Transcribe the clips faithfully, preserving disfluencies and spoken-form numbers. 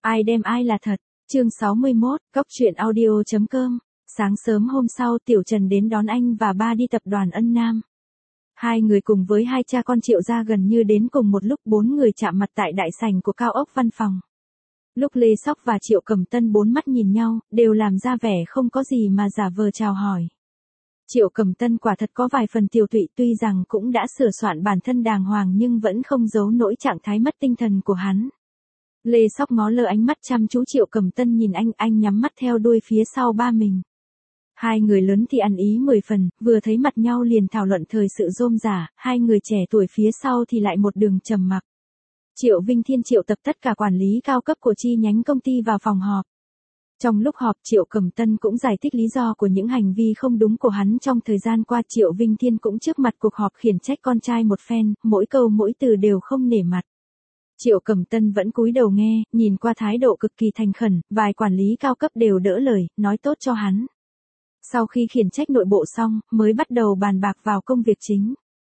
Ai đem ai là thật. Chương sáu mươi mốt, cóc truyện audio chấm com. Sáng sớm hôm sau Tiểu Trần đến đón anh và ba đi tập đoàn Ân Nam. Hai người cùng với hai cha con Triệu gia gần như đến cùng một lúc, bốn người chạm mặt tại đại sảnh của cao ốc văn phòng. Lúc Lê Sóc và Triệu Cẩm Tân bốn mắt nhìn nhau, đều làm ra vẻ không có gì mà giả vờ chào hỏi. Triệu Cẩm Tân quả thật có vài phần tiều tụy, tuy rằng cũng đã sửa soạn bản thân đàng hoàng nhưng vẫn không giấu nổi trạng thái mất tinh thần của hắn. Lê Sóc ngó lơ ánh mắt chăm chú Triệu Cẩm Tân nhìn anh, anh nhắm mắt theo đuôi phía sau ba mình. Hai người lớn thì ăn ý mười phần, vừa thấy mặt nhau liền thảo luận thời sự rôm rả, hai người trẻ tuổi phía sau thì lại một đường trầm mặc. Triệu Vinh Thiên triệu tập tất cả quản lý cao cấp của chi nhánh công ty vào phòng họp. Trong lúc họp, Triệu Cẩm Tân cũng giải thích lý do của những hành vi không đúng của hắn trong thời gian qua. Triệu Vinh Thiên cũng trước mặt cuộc họp khiển trách con trai một phen, mỗi câu mỗi từ đều không nể mặt. Triệu Cẩm Tân vẫn cúi đầu nghe, nhìn qua thái độ cực kỳ thành khẩn, vài quản lý cao cấp đều đỡ lời, nói tốt cho hắn. Sau khi khiển trách nội bộ xong, mới bắt đầu bàn bạc vào công việc chính.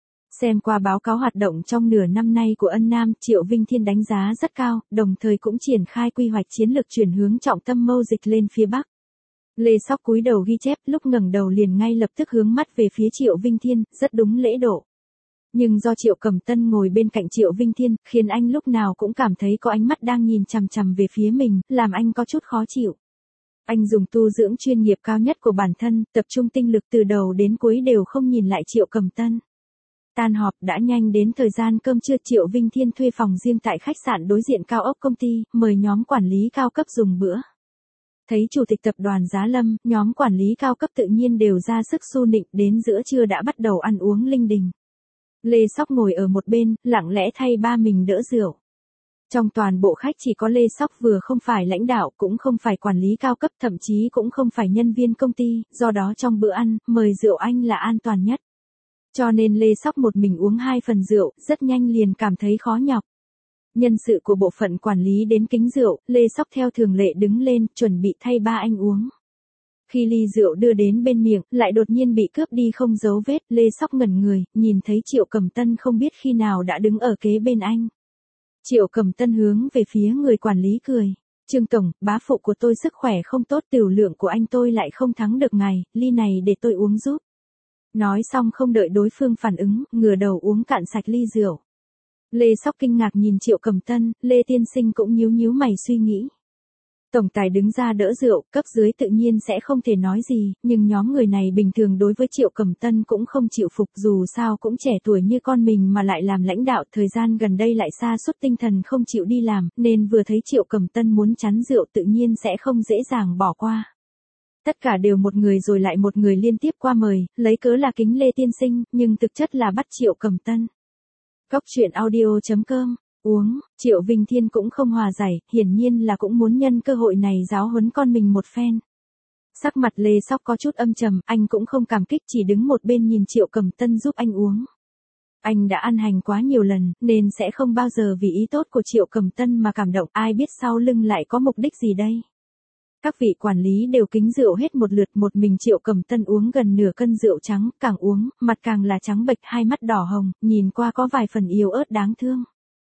Xem qua báo cáo hoạt động trong nửa năm nay của Ân Nam, Triệu Vinh Thiên đánh giá rất cao, đồng thời cũng triển khai quy hoạch chiến lược chuyển hướng trọng tâm mâu dịch lên phía Bắc. Lê Sóc cúi đầu ghi chép, lúc ngẩng đầu liền ngay lập tức hướng mắt về phía Triệu Vinh Thiên, rất đúng lễ độ. Nhưng do Triệu Cẩm Tân ngồi bên cạnh Triệu Vinh Thiên, khiến anh lúc nào cũng cảm thấy có ánh mắt đang nhìn chằm chằm về phía mình, làm anh có chút khó chịu. Anh dùng tu dưỡng chuyên nghiệp cao nhất của bản thân, tập trung tinh lực từ đầu đến cuối đều không nhìn lại Triệu Cẩm Tân. Tan họp đã nhanh đến thời gian cơm trưa. Triệu Vinh Thiên thuê phòng riêng tại khách sạn đối diện cao ốc công ty, mời nhóm quản lý cao cấp dùng bữa. Thấy chủ tịch tập đoàn Giá Lâm, nhóm quản lý cao cấp tự nhiên đều ra sức su nịnh, đến giữa trưa đã bắt đầu ăn uống linh đình. Lê Sóc ngồi ở một bên, lặng lẽ thay ba mình đỡ rượu. Trong toàn bộ khách chỉ có Lê Sóc vừa không phải lãnh đạo, cũng không phải quản lý cao cấp, thậm chí cũng không phải nhân viên công ty, do đó trong bữa ăn, mời rượu anh là an toàn nhất. Cho nên Lê Sóc một mình uống hai phần rượu, rất nhanh liền cảm thấy khó nhọc. Nhân sự của bộ phận quản lý đến kính rượu, Lê Sóc theo thường lệ đứng lên, chuẩn bị thay ba anh uống. Khi ly rượu đưa đến bên miệng, lại đột nhiên bị cướp đi không dấu vết, Lê Sóc ngẩn người, nhìn thấy Triệu Cẩm Tân không biết khi nào đã đứng ở kế bên anh. Triệu Cẩm Tân hướng về phía người quản lý cười. Trương Tổng, bá phụ của tôi sức khỏe không tốt, tiểu lượng của anh tôi lại không thắng được ngài, ly này để tôi uống giúp. Nói xong không đợi đối phương phản ứng, ngửa đầu uống cạn sạch ly rượu. Lê Sóc kinh ngạc nhìn Triệu Cẩm Tân, Lê tiên sinh cũng nhíu nhíu mày suy nghĩ. Tổng tài đứng ra đỡ rượu, cấp dưới tự nhiên sẽ không thể nói gì, nhưng nhóm người này bình thường đối với Triệu Cẩm Tân cũng không chịu phục, dù sao cũng trẻ tuổi như con mình mà lại làm lãnh đạo, thời gian gần đây lại sa sút tinh thần không chịu đi làm, nên vừa thấy Triệu Cẩm Tân muốn chắn rượu tự nhiên sẽ không dễ dàng bỏ qua. Tất cả đều một người rồi lại một người liên tiếp qua mời, lấy cớ là kính Lê tiên sinh, nhưng thực chất là bắt Triệu Cẩm Tân. Cóc truyện audio chấm com. Uống, Triệu Vinh Thiên cũng không hòa giải, hiển nhiên là cũng muốn nhân cơ hội này giáo huấn con mình một phen. Sắc mặt Lê Sóc có chút âm trầm, anh cũng không cảm kích, chỉ đứng một bên nhìn Triệu Cẩm Tân giúp anh uống. Anh đã ăn hành quá nhiều lần, nên sẽ không bao giờ vì ý tốt của Triệu Cẩm Tân mà cảm động, ai biết sau lưng lại có mục đích gì đây. Các vị quản lý đều kính rượu hết một lượt, một mình Triệu Cẩm Tân uống gần nửa cân rượu trắng, càng uống, mặt càng là trắng bệch, hai mắt đỏ hồng, nhìn qua có vài phần yếu ớt đáng thương.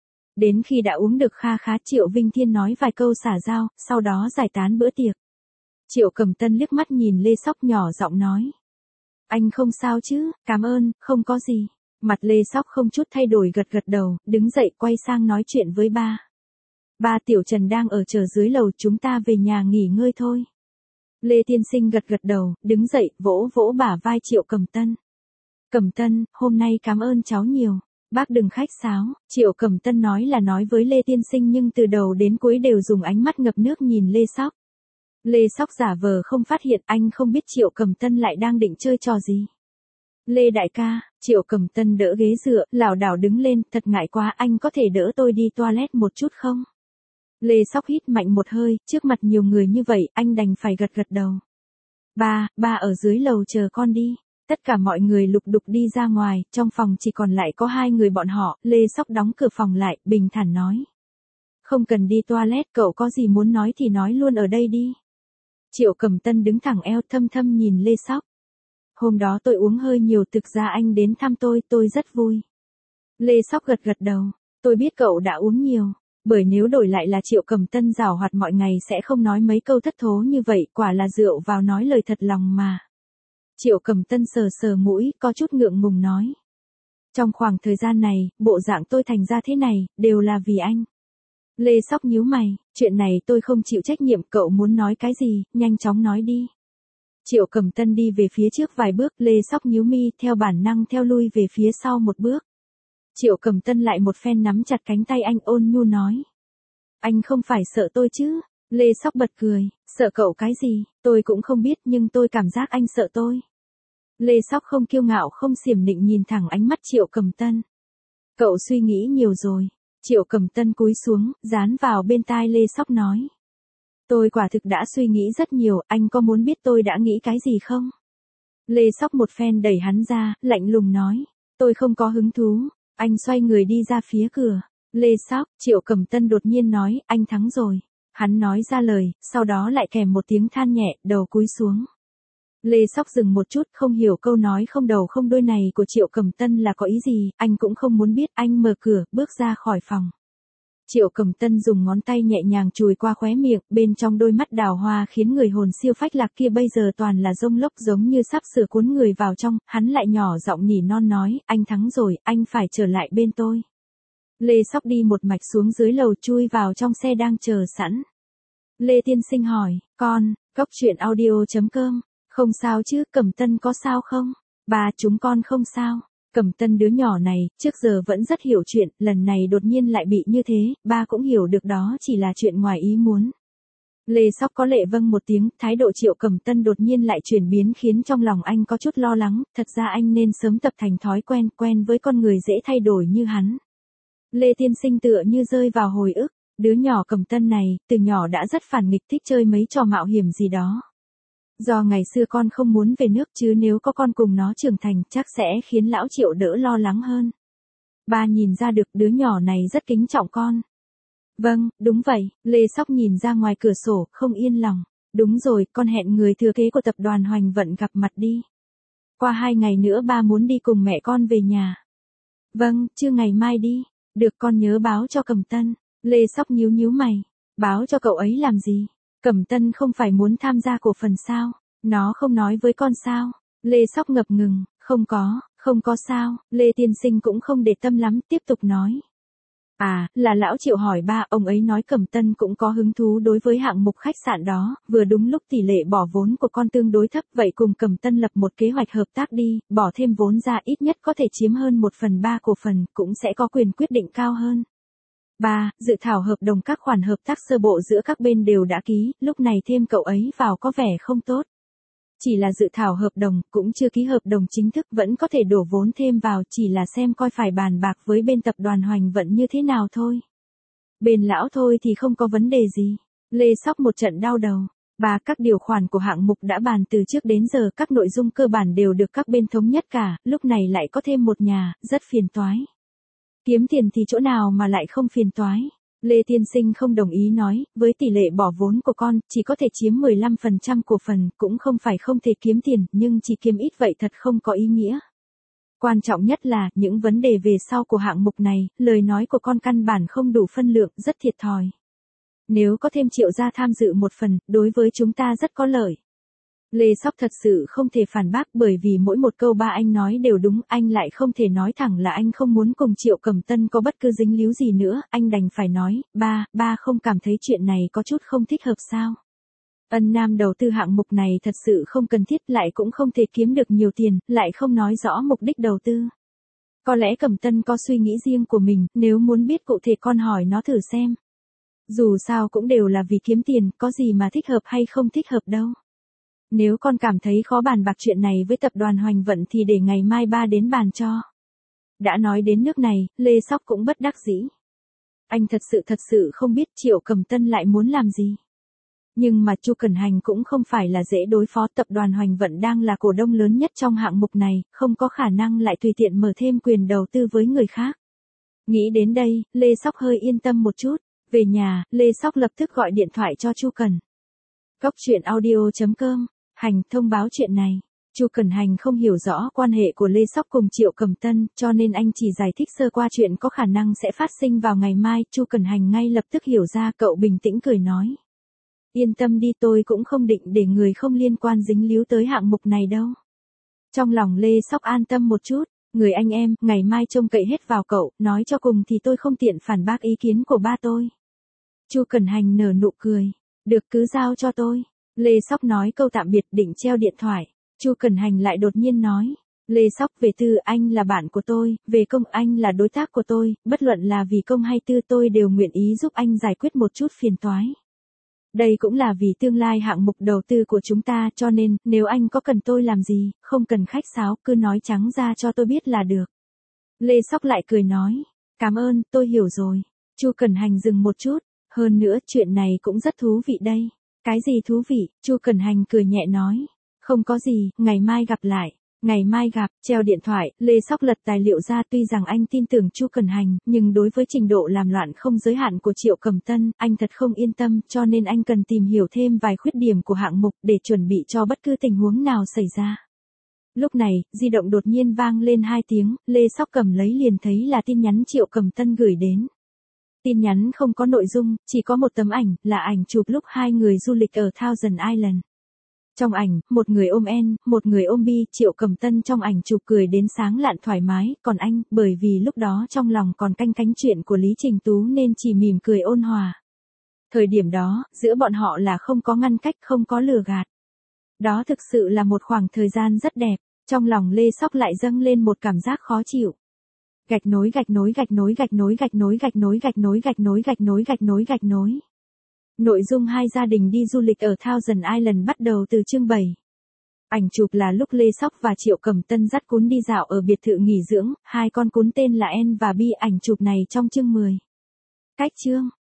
Đến khi đã uống được kha khá, Triệu Vinh Thiên nói vài câu xả giao, sau đó giải tán bữa tiệc. Triệu Cẩm Tân liếc mắt nhìn Lê Sóc nhỏ giọng nói. Anh không sao chứ, cảm ơn, không có gì. Mặt Lê Sóc không chút thay đổi gật gật đầu, đứng dậy quay sang nói chuyện với ba. Ba, Tiểu Trần đang ở chờ dưới lầu, chúng ta về nhà nghỉ ngơi thôi. Lê tiên sinh gật gật đầu, đứng dậy, vỗ vỗ bả vai Triệu Cẩm Tân. Cẩm Tân, hôm nay cảm ơn cháu nhiều. Bác đừng khách sáo, Triệu Cẩm Tân nói là nói với Lê tiên sinh nhưng từ đầu đến cuối đều dùng ánh mắt ngập nước nhìn Lê Sóc. Lê Sóc giả vờ không phát hiện, anh không biết Triệu Cẩm Tân lại đang định chơi trò gì. Lê đại ca, Triệu Cẩm Tân đỡ ghế dựa, lảo đảo đứng lên, thật ngại quá, anh có thể đỡ tôi đi toilet một chút không? Lê Sóc hít mạnh một hơi, trước mặt nhiều người như vậy, anh đành phải gật gật đầu. Ba, ba ở dưới lầu chờ con đi. Tất cả mọi người lục đục đi ra ngoài, trong phòng chỉ còn lại có hai người bọn họ, Lê Sóc đóng cửa phòng lại, bình thản nói. Không cần đi toilet, cậu có gì muốn nói thì nói luôn ở đây đi. Triệu Cẩm Tân đứng thẳng eo, thâm thâm nhìn Lê Sóc. Hôm đó tôi uống hơi nhiều, thực ra anh đến thăm tôi, tôi rất vui. Lê Sóc gật gật đầu, tôi biết cậu đã uống nhiều. Bởi nếu đổi lại là Triệu Cầm Tân giảo hoạt mọi ngày sẽ không nói mấy câu thất thố như vậy, quả là dựa vào nói lời thật lòng mà. Triệu Cầm Tân sờ sờ mũi, có chút ngượng ngùng nói. Trong khoảng thời gian này, bộ dạng tôi thành ra thế này, đều là vì anh. Lê Sóc nhíu mày, chuyện này tôi không chịu trách nhiệm, cậu muốn nói cái gì, nhanh chóng nói đi. Triệu Cầm Tân đi về phía trước vài bước, Lê Sóc nhíu mi, theo bản năng theo lui về phía sau một bước. Triệu Cầm Tân lại một phen nắm chặt cánh tay anh, ôn nhu nói. Anh không phải sợ tôi chứ? Lê Sóc bật cười, sợ cậu cái gì, tôi cũng không biết nhưng tôi cảm giác anh sợ tôi. Lê Sóc không kiêu ngạo không xiểm nịnh nhìn thẳng ánh mắt Triệu Cầm Tân. Cậu suy nghĩ nhiều rồi. Triệu Cầm Tân cúi xuống, dán vào bên tai Lê Sóc nói. Tôi quả thực đã suy nghĩ rất nhiều, anh có muốn biết tôi đã nghĩ cái gì không? Lê Sóc một phen đẩy hắn ra, lạnh lùng nói. Tôi không có hứng thú. Anh xoay người đi ra phía cửa. Lê Sóc, Triệu Cầm Tân đột nhiên nói, anh thắng rồi. Hắn nói ra lời, sau đó lại kèm một tiếng than nhẹ, đầu cúi xuống. Lê Sóc dừng một chút, không hiểu câu nói không đầu không đuôi này của Triệu Cầm Tân là có ý gì, anh cũng không muốn biết, anh mở cửa, bước ra khỏi phòng. Triệu Cầm Tân dùng ngón tay nhẹ nhàng chùi qua khóe miệng, bên trong đôi mắt đào hoa khiến người hồn siêu phách lạc kia bây giờ toàn là rông lốc giống như sắp sửa cuốn người vào trong, hắn lại nhỏ giọng nỉ non nói, anh thắng rồi, anh phải trở lại bên tôi. Lê Sóc đi một mạch xuống dưới lầu chui vào trong xe đang chờ sẵn. Lê Tiên Sinh hỏi, con, cốc truyện audio chấm com. Không sao chứ, Cầm Tân có sao không? Ba chúng con không sao. Cầm Tân đứa nhỏ này, trước giờ vẫn rất hiểu chuyện, lần này đột nhiên lại bị như thế, ba cũng hiểu được đó chỉ là chuyện ngoài ý muốn. Lê Sóc có lệ vâng một tiếng, thái độ Triệu Cầm Tân đột nhiên lại chuyển biến khiến trong lòng anh có chút lo lắng, thật ra anh nên sớm tập thành thói quen, quen với con người dễ thay đổi như hắn. Lê Tiên Sinh tựa như rơi vào hồi ức, đứa nhỏ Cầm Tân này, từ nhỏ đã rất phản nghịch thích chơi mấy trò mạo hiểm gì đó. Do ngày xưa con không muốn về nước chứ nếu có con cùng nó trưởng thành chắc sẽ khiến lão Triệu đỡ lo lắng hơn. Ba nhìn ra được đứa nhỏ này rất kính trọng con. Vâng, đúng vậy, Lê Sóc nhìn ra ngoài cửa sổ, không yên lòng. Đúng rồi, con hẹn người thừa kế của tập đoàn Hoành Vận gặp mặt đi. Qua hai ngày nữa ba muốn đi cùng mẹ con về nhà. Vâng, chưa ngày mai đi. Được con nhớ báo cho Cầm Tân. Lê Sóc nhíu nhíu mày. Báo cho cậu ấy làm gì? Cầm Tân không phải muốn tham gia cổ phần sao? Nó không nói với con sao? Lê Sóc ngập ngừng, không có, không có sao, Lê Tiên Sinh cũng không để tâm lắm, tiếp tục nói. À, là lão Triệu hỏi ba, ông ấy nói Cầm Tân cũng có hứng thú đối với hạng mục khách sạn đó, vừa đúng lúc tỷ lệ bỏ vốn của con tương đối thấp, vậy cùng Cầm Tân lập một kế hoạch hợp tác đi, bỏ thêm vốn ra ít nhất có thể chiếm hơn một phần ba cổ phần, cũng sẽ có quyền quyết định cao hơn. ba. Dự thảo hợp đồng các khoản hợp tác sơ bộ giữa các bên đều đã ký, lúc này thêm cậu ấy vào có vẻ không tốt. Chỉ là dự thảo hợp đồng, cũng chưa ký hợp đồng chính thức, vẫn có thể đổ vốn thêm vào, chỉ là xem coi phải bàn bạc với bên tập đoàn Hoành Vận như thế nào thôi. Bên lão thôi thì không có vấn đề gì. Lê Sóc một trận đau đầu. Ba. Các điều khoản của hạng mục đã bàn từ trước đến giờ, các nội dung cơ bản đều được các bên thống nhất cả, lúc này lại có thêm một nhà, rất phiền toái. Kiếm tiền thì chỗ nào mà lại không phiền toái. Lê Tiên Sinh không đồng ý nói, với tỷ lệ bỏ vốn của con, chỉ có thể chiếm mười lăm phần trăm cổ phần, cũng không phải không thể kiếm tiền, nhưng chỉ kiếm ít vậy thật không có ý nghĩa. Quan trọng nhất là, những vấn đề về sau của hạng mục này, lời nói của con căn bản không đủ phân lượng, rất thiệt thòi. Nếu có thêm Triệu gia tham dự một phần, đối với chúng ta rất có lợi. Lê Sóc thật sự không thể phản bác bởi vì mỗi một câu ba anh nói đều đúng, anh lại không thể nói thẳng là anh không muốn cùng Triệu Cầm Tân có bất cứ dính líu gì nữa, anh đành phải nói, ba, ba không cảm thấy chuyện này có chút không thích hợp sao. Ân Nam đầu tư hạng mục này thật sự không cần thiết, lại cũng không thể kiếm được nhiều tiền, lại không nói rõ mục đích đầu tư. Có lẽ Cầm Tân có suy nghĩ riêng của mình, nếu muốn biết cụ thể con hỏi nó thử xem. Dù sao cũng đều là vì kiếm tiền, có gì mà thích hợp hay không thích hợp đâu. Nếu con cảm thấy khó bàn bạc chuyện này với tập đoàn Hoành Vận thì để ngày mai ba đến bàn cho. Đã nói đến nước này, Lê Sóc cũng bất đắc dĩ. Anh thật sự thật sự không biết Triệu Cầm Tân lại muốn làm gì. Nhưng mà Chu Cẩn Hành cũng không phải là dễ đối phó, tập đoàn Hoành Vận đang là cổ đông lớn nhất trong hạng mục này, không có khả năng lại tùy tiện mở thêm quyền đầu tư với người khác. Nghĩ đến đây, Lê Sóc hơi yên tâm một chút. Về nhà, Lê Sóc lập tức gọi điện thoại cho Chu Cẩn. Cốc truyện audio chấm com, hành thông báo chuyện này. Chu Cẩn Hành không hiểu rõ quan hệ của Lê Sóc cùng Triệu Cẩm Tân, cho nên anh chỉ giải thích sơ qua chuyện có khả năng sẽ phát sinh vào ngày mai. Chu Cẩn Hành ngay lập tức hiểu ra, cậu bình tĩnh cười nói. Yên tâm đi, tôi cũng không định để người không liên quan dính líu tới hạng mục này đâu. Trong lòng Lê Sóc an tâm một chút, người anh em, ngày mai trông cậy hết vào cậu, nói cho cùng thì tôi không tiện phản bác ý kiến của ba tôi. Chu Cẩn Hành nở nụ cười, được cứ giao cho tôi. Lê Sóc nói câu tạm biệt định treo điện thoại. Chu Cẩn Hành lại đột nhiên nói, Lê Sóc, về tư anh là bạn của tôi, về công anh là đối tác của tôi, bất luận là vì công hay tư tôi đều nguyện ý giúp anh giải quyết một chút phiền toái. Đây cũng là vì tương lai hạng mục đầu tư của chúng ta, cho nên, nếu anh có cần tôi làm gì, không cần khách sáo, cứ nói trắng ra cho tôi biết là được. Lê Sóc lại cười nói, cảm ơn, tôi hiểu rồi. Chu Cẩn Hành dừng một chút, hơn nữa chuyện này cũng rất thú vị đây. Cái gì thú vị? Chu Cẩn Hành cười nhẹ nói, không có gì, ngày mai gặp lại. Ngày mai gặp, treo điện thoại, Lê Sóc lật tài liệu ra, tuy rằng anh tin tưởng Chu Cẩn Hành, nhưng đối với trình độ làm loạn không giới hạn của Triệu Cẩm Tân, anh thật không yên tâm, cho nên anh cần tìm hiểu thêm vài khuyết điểm của hạng mục để chuẩn bị cho bất cứ tình huống nào xảy ra. Lúc này, di động đột nhiên vang lên hai tiếng, Lê Sóc cầm lấy liền thấy là tin nhắn Triệu Cẩm Tân gửi đến. Tin nhắn không có nội dung, chỉ có một tấm ảnh, là ảnh chụp lúc hai người du lịch ở Thousand Island. Trong ảnh, một người ôm En, một người ôm Bi, Triệu Cẩm Tân trong ảnh chụp cười đến sáng lạn thoải mái, còn anh, bởi vì lúc đó trong lòng còn canh cánh chuyện của Lý Trình Tú nên chỉ mỉm cười ôn hòa. Thời điểm đó, giữa bọn họ là không có ngăn cách, không có lừa gạt. Đó thực sự là một khoảng thời gian rất đẹp, trong lòng Lê Sóc lại dâng lên một cảm giác khó chịu. Gạch nối gạch nối gạch nối gạch nối gạch nối gạch nối gạch nối gạch nối gạch nối gạch nối gạch nối. Nội dung hai gia đình đi du lịch ở Thousand Island bắt đầu từ chương bảy. Ảnh chụp là lúc Lê Sóc và Triệu Cẩm Tân dắt cún đi dạo ở biệt thự nghỉ dưỡng, hai con cún tên là En và Bi, ảnh chụp này trong chương mười. Cách chương